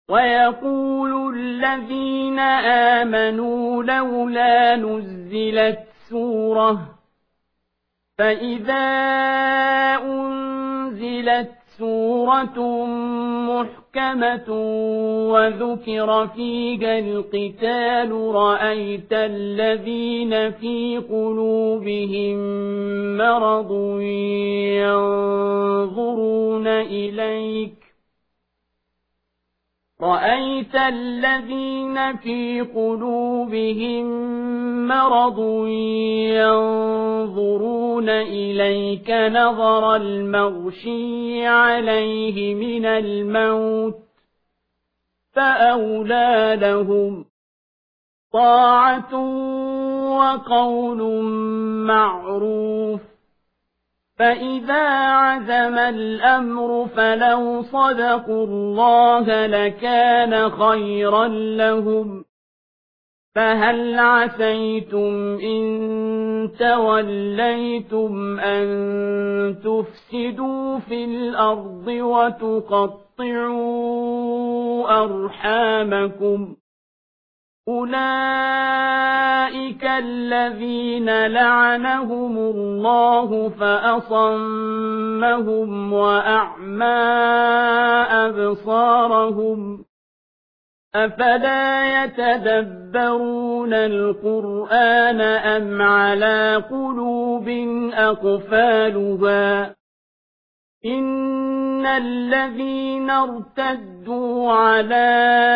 ويقول الذين آمنوا لولا نزلت سورة فإذا أنزلت سورة محكمة وذكر فيها القتال رأيت الذين في قلوبهم مرض ينظرون إليك نظر المغشي عليه من الموت فأولى لهم طاعة وقول معروف فإذا عزم الأمر فلو صدقوا الله لكان خيرا لهم فهل عسيتم إن توليتم أن تفسدوا في الأرض وتقطعوا أرحامكم أولئك الذين لعنهم الله فأصمهم وأعمى أبصارهم أفلا يتدبرون القرآن أم على قلوب أقفالها إن الذين ارتدوا على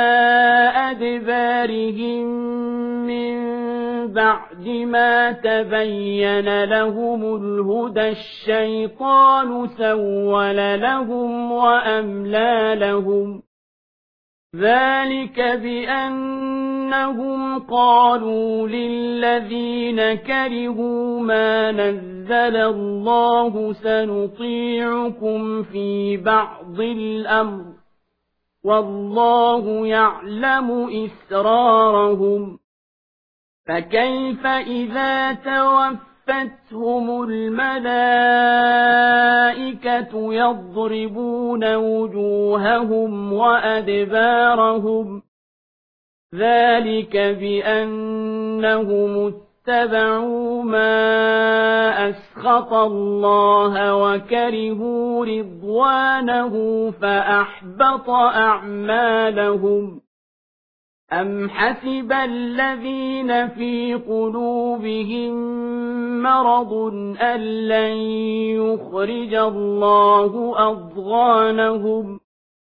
أدبارهم من بعد ما تبين لهم الهدى الشيطان سول لهم وأملى لهم ذلك بأنهم قالوا للذين كرهوا ما نزل الله سنطيعكم في بعض الأمر والله يعلم إسرارهم فكيف إذا توفتهم الملائكة يضربون وجوههم وأدبارهم ذلك بأنهم اتبعوا ما أسخط الله وكرهوا رضوانه فأحبط أعمالهم أم حسب الذين في قلوبهم مرض أن لن يخرج الله أضغانهم